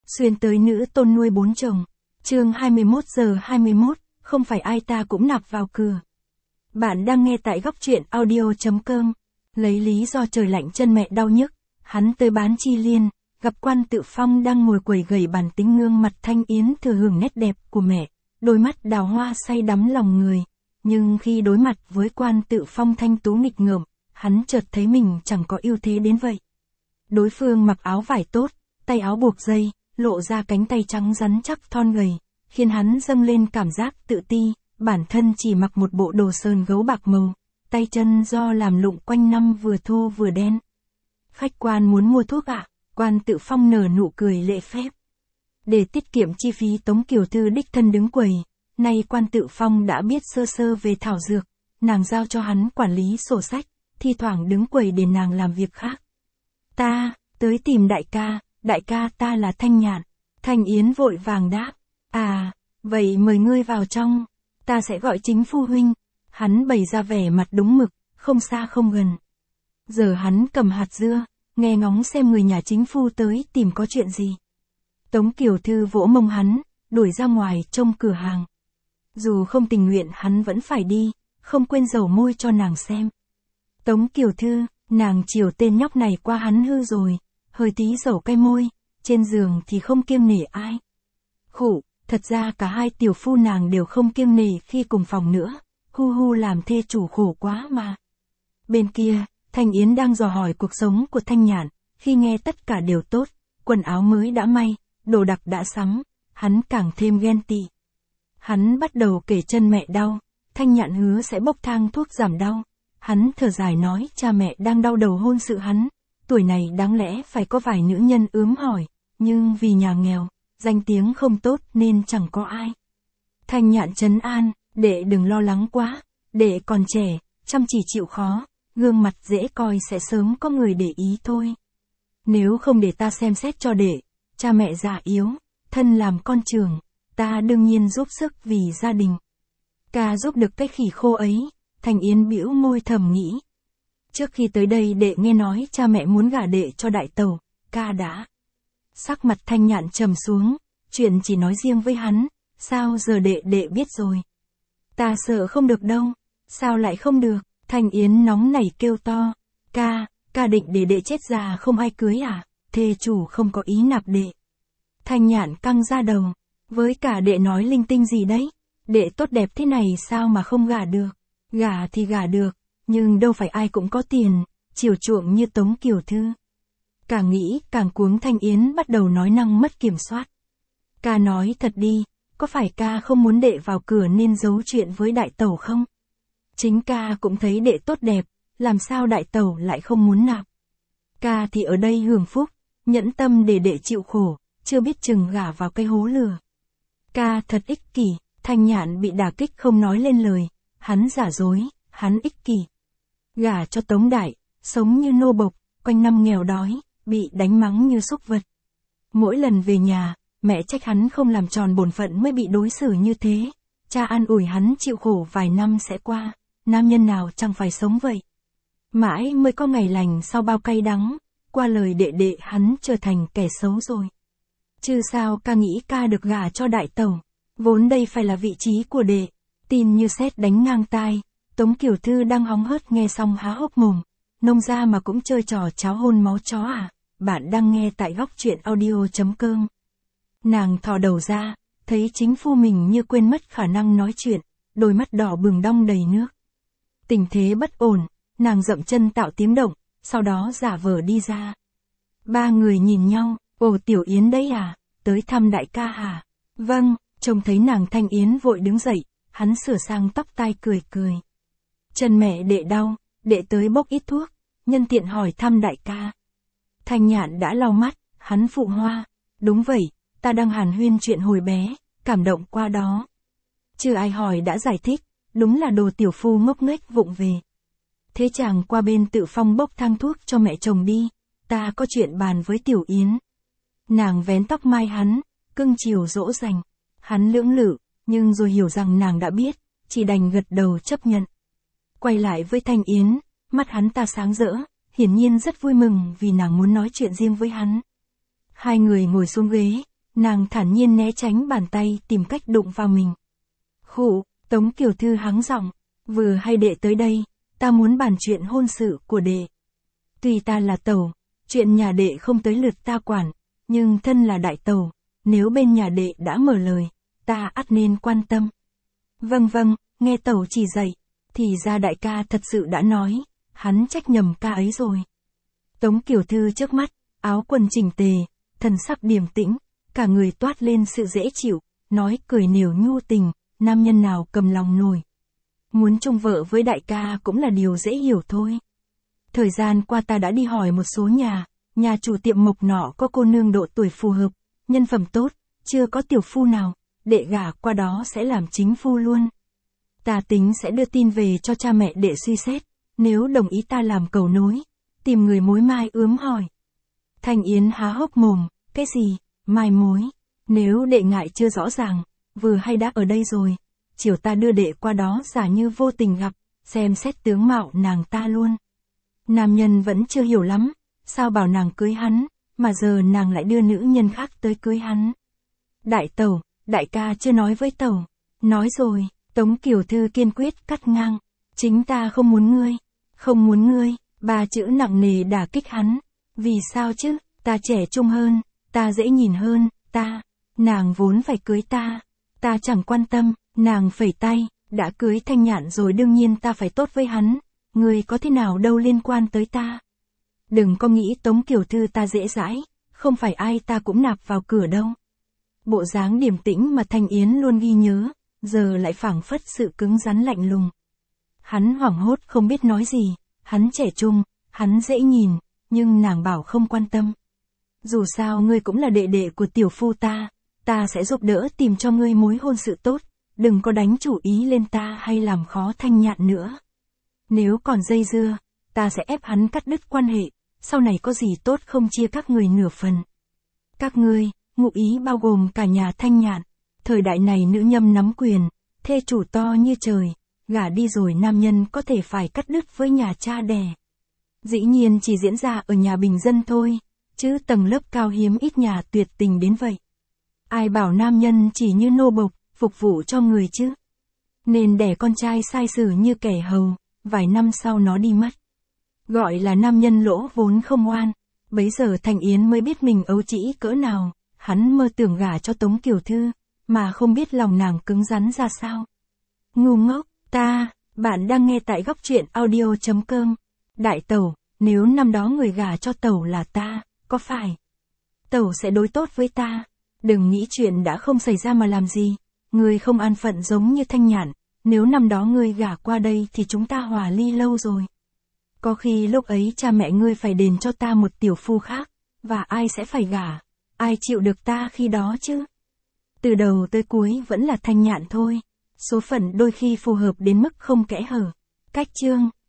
Xuyên tới nữ tôn nuôi 4 chồng. Chương 21:21, không phải ai ta cũng nạp vào cửa. Bạn đang nghe tại góc truyện audio.com. Lấy lý do trời lạnh chân mẹ đau nhức, hắn tới bán chi liên, gặp Quan Tự Phong đang ngồi quầy gầy bàn tính ngương mặt Thanh Yến thừa hưởng nét đẹp của mẹ, đôi mắt đào hoa say đắm lòng người. Nhưng khi đối mặt với Quan Tự Phong thanh tú nghịch ngợm, hắn chợt thấy mình chẳng có ưu thế đến vậy. Đối phương mặc áo vải tốt, tay áo buộc dây, lộ ra cánh tay trắng rắn chắc thon gầy, khiến hắn dâng lên cảm giác tự ti, bản thân chỉ mặc một bộ đồ sờn gấu bạc màu, tay chân do làm lụng quanh năm vừa thô vừa đen. Khách quan muốn mua thuốc ạ? Quan Tự Phong nở nụ cười lễ phép. Để tiết kiệm chi phí Tống Kiều Thư đích thân đứng quầy, nay Quan Tự Phong đã biết sơ sơ về thảo dược, nàng giao cho hắn quản lý sổ sách, thi thoảng đứng quầy để nàng làm việc khác. Ta, tới tìm đại ca ta là Thanh Nhạn. Thanh Yến vội vàng đáp. À, vậy mời ngươi vào trong, ta sẽ gọi chính phu huynh. Hắn bày ra vẻ mặt đúng mực, không xa không gần. Giờ hắn cầm hạt dưa, nghe ngóng xem người nhà chính phu tới tìm có chuyện gì. Tống Kiều Thư vỗ mông hắn, đuổi ra ngoài trông cửa hàng. Dù không tình nguyện hắn vẫn phải đi, không quên dầu môi cho nàng xem. Tống Kiều Thư, nàng chiều tên nhóc này qua hắn hư rồi, hơi tí dầu cay môi, trên giường thì không kiêng nể ai. Khụ, thật ra cả hai tiểu phu nàng đều không kiêng nể khi cùng phòng nữa, hu làm thê chủ khổ quá mà. Bên kia, Thanh Yến đang dò hỏi cuộc sống của Thanh Nhạn, khi nghe tất cả đều tốt, quần áo mới đã may, đồ đặc đã sắm, hắn càng thêm ghen tị. Hắn bắt đầu kể chân mẹ đau, Thanh Nhạn hứa sẽ bốc thang thuốc giảm đau. Hắn thở dài nói cha mẹ đang đau đầu hôn sự hắn, tuổi này đáng lẽ phải có vài nữ nhân ướm hỏi, nhưng vì nhà nghèo, danh tiếng không tốt nên chẳng có ai. Thanh Nhạn trấn an, đệ đừng lo lắng quá, đệ còn trẻ, chăm chỉ chịu khó, gương mặt dễ coi sẽ sớm có người để ý thôi. Nếu không để ta xem xét cho đệ, cha mẹ già yếu, thân làm con trưởng, ta đương nhiên giúp sức vì gia đình. Ca giúp được cái khỉ khô ấy. Thanh Yến bĩu môi thầm nghĩ. Trước khi tới đây đệ nghe nói cha mẹ muốn gả đệ cho đại tẩu, ca đã. Sắc mặt Thanh Nhạn trầm xuống, chuyện chỉ nói riêng với hắn, sao giờ đệ biết rồi. Ta sợ không được đâu, sao lại không được, Thanh Yến nóng nảy kêu to. Ca định để đệ chết già không ai cưới à, thê chủ không có ý nạp đệ. Thanh Nhạn căng ra đầu, với cả đệ nói linh tinh gì đấy, đệ tốt đẹp thế này sao mà không gả được. Gả thì gả được, nhưng đâu phải ai cũng có tiền, chiều chuộng như Tống Kiều Thư. Càng nghĩ càng cuống, Thanh Yến bắt đầu nói năng mất kiểm soát. Ca nói thật đi, có phải ca không muốn đệ vào cửa nên giấu chuyện với đại tẩu không? Chính ca cũng thấy đệ tốt đẹp, làm sao đại tẩu lại không muốn nạp? Ca thì ở đây hưởng phúc, nhẫn tâm để đệ chịu khổ, chưa biết chừng gả vào cái hố lửa. Ca thật ích kỷ, Thanh Nhạn bị đả kích không nói lên lời. Hắn giả dối, hắn ích kỷ. Gả cho Tống Đại, sống như nô bộc, quanh năm nghèo đói, bị đánh mắng như súc vật. Mỗi lần về nhà, mẹ trách hắn không làm tròn bổn phận mới bị đối xử như thế. Cha an ủi hắn chịu khổ vài năm sẽ qua, nam nhân nào chẳng phải sống vậy. Mãi mới có ngày lành sau bao cay đắng, qua lời đệ hắn trở thành kẻ xấu rồi. Chứ sao ca nghĩ ca được gả cho đại tẩu, vốn đây phải là vị trí của đệ. Tin như sét đánh ngang tai, Tống Kiều Thư đang hóng hớt nghe xong há hốc mồm, nông ra mà cũng chơi trò cháo hôn máu chó à, bạn đang nghe tại góc truyện audio.com. Nàng thò đầu ra, thấy chính phu mình như quên mất khả năng nói chuyện, đôi mắt đỏ bừng đong đầy nước. Tình thế bất ổn, nàng dậm chân tạo tiếng động, sau đó giả vờ đi ra. Ba người nhìn nhau, ồ Tiểu Yến đấy à, tới thăm đại ca à? Vâng, trông thấy nàng Thanh Yến vội đứng dậy. Hắn sửa sang tóc tai cười. Chân mẹ đệ đau, đệ tới bốc ít thuốc, nhân tiện hỏi thăm đại ca. Thanh Nhạn đã lau mắt, hắn phụ hoa. Đúng vậy, ta đang hàn huyên chuyện hồi bé, cảm động qua đó. Chưa ai hỏi đã giải thích, đúng là đồ tiểu phu ngốc nghếch vụng về. Thế chàng qua bên Tự Phong bốc thang thuốc cho mẹ chồng đi, ta có chuyện bàn với Tiểu Yến. Nàng vén tóc mai hắn, cưng chiều dỗ dành. Hắn lưỡng lự, nhưng rồi hiểu rằng nàng đã biết, chỉ đành gật đầu chấp nhận. Quay lại với Thanh Yến, mắt hắn ta sáng rỡ, hiển nhiên rất vui mừng vì nàng muốn nói chuyện riêng với hắn. Hai người ngồi xuống ghế, Nàng thản nhiên né tránh bàn tay tìm cách đụng vào mình. Khụ, Tống Kiều Thư hắng giọng, vừa hay đệ tới đây, ta muốn bàn chuyện hôn sự của đệ. Tuy ta là tẩu, chuyện nhà đệ không tới lượt ta quản, nhưng thân là đại tẩu, nếu bên nhà đệ đã mở lời, ta ắt nên quan tâm. Vâng vâng, nghe tẩu chỉ dạy, thì ra đại ca thật sự đã nói, hắn trách nhầm ca ấy rồi. Tống Kiều Thư trước mắt, áo quần chỉnh tề, thần sắc điềm tĩnh, cả người toát lên sự dễ chịu, nói cười nều nhu tình, nam nhân nào cầm lòng nổi. Muốn chung vợ với đại ca cũng là điều dễ hiểu thôi. Thời gian qua ta đã đi hỏi một số nhà chủ tiệm mộc nọ có cô nương độ tuổi phù hợp, nhân phẩm tốt, chưa có tiểu phu nào, đệ gả qua đó sẽ làm chính phu luôn. Ta tính sẽ đưa tin về cho cha mẹ đệ suy xét, nếu đồng ý ta làm cầu nối, tìm người mối mai ướm hỏi. Thanh Yến há hốc mồm, cái gì, mai mối, nếu đệ ngại chưa rõ ràng, vừa hay đã ở đây rồi, chiều ta đưa đệ qua đó giả như vô tình gặp, xem xét tướng mạo nàng ta luôn. Nam nhân vẫn chưa hiểu lắm, sao bảo nàng cưới hắn, mà giờ nàng lại đưa nữ nhân khác tới cưới hắn. Đại tẩu, đại ca chưa nói với tẩu. Nói rồi, Tống Kiều Thư kiên quyết cắt ngang. Chính ta không muốn ngươi. Không muốn ngươi, ba chữ nặng nề đả kích hắn. Vì sao chứ, ta trẻ trung hơn, ta dễ nhìn hơn, nàng vốn phải cưới ta. Ta chẳng quan tâm, nàng phẩy tay, đã cưới Thanh Nhạn rồi đương nhiên ta phải tốt với hắn. Ngươi có thế nào đâu liên quan tới ta. Đừng có nghĩ Tống Kiều Thư ta dễ dãi, không phải ai ta cũng nạp vào cửa đâu. Bộ dáng điềm tĩnh mà Thanh Yến luôn ghi nhớ, giờ lại phảng phất sự cứng rắn lạnh lùng. Hắn hoảng hốt không biết nói gì, hắn trẻ trung, hắn dễ nhìn, nhưng nàng bảo không quan tâm. Dù sao ngươi cũng là đệ đệ của tiểu phu ta sẽ giúp đỡ tìm cho ngươi mối hôn sự tốt, đừng có đánh chủ ý lên ta hay làm khó Thanh Nhạn nữa. Nếu còn dây dưa, ta sẽ ép hắn cắt đứt quan hệ, sau này có gì tốt không chia các người nửa phần. Các ngươi, ngụ ý bao gồm cả nhà Thanh Nhạn, thời đại này nữ nhâm nắm quyền, thê chủ to như trời, gả đi rồi nam nhân có thể phải cắt đứt với nhà cha đẻ. Dĩ nhiên chỉ diễn ra ở nhà bình dân thôi, chứ tầng lớp cao hiếm ít nhà tuyệt tình đến vậy. Ai bảo nam nhân chỉ như nô bộc, phục vụ cho người chứ. Nên đẻ con trai sai sử như kẻ hầu, vài năm sau nó đi mất. Gọi là nam nhân lỗ vốn không oan. Bấy giờ Thanh Yến mới biết mình ấu trĩ cỡ nào, hắn mơ tưởng gả cho Tống Kiều Thư, mà không biết lòng nàng cứng rắn ra sao. Ngu ngốc, bạn đang nghe tại góc truyện audio.com. Đại tẩu, nếu năm đó người gả cho tẩu là ta, có phải tẩu sẽ đối tốt với ta? Đừng nghĩ chuyện đã không xảy ra mà làm gì, ngươi không an phận giống như Thanh Nhạn, nếu năm đó ngươi gả qua đây thì chúng ta hòa ly lâu rồi. Có khi lúc ấy cha mẹ ngươi phải đền cho ta một tiểu phu khác, và ai sẽ phải gả, ai chịu được ta khi đó chứ? Từ đầu tới cuối vẫn là Thanh Nhạn thôi, số phận đôi khi phù hợp đến mức không kẽ hở. Cách chương